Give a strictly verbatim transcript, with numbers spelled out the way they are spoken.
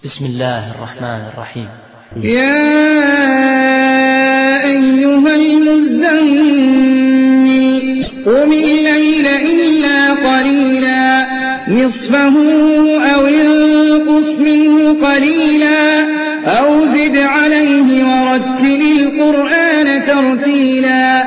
بسم الله الرحمن الرحيم. يا أيها المزمل قم الليل إلا قليلا نصفه أو انقص منه قليلا أو زد عليه ورتل القرآن ترتيلا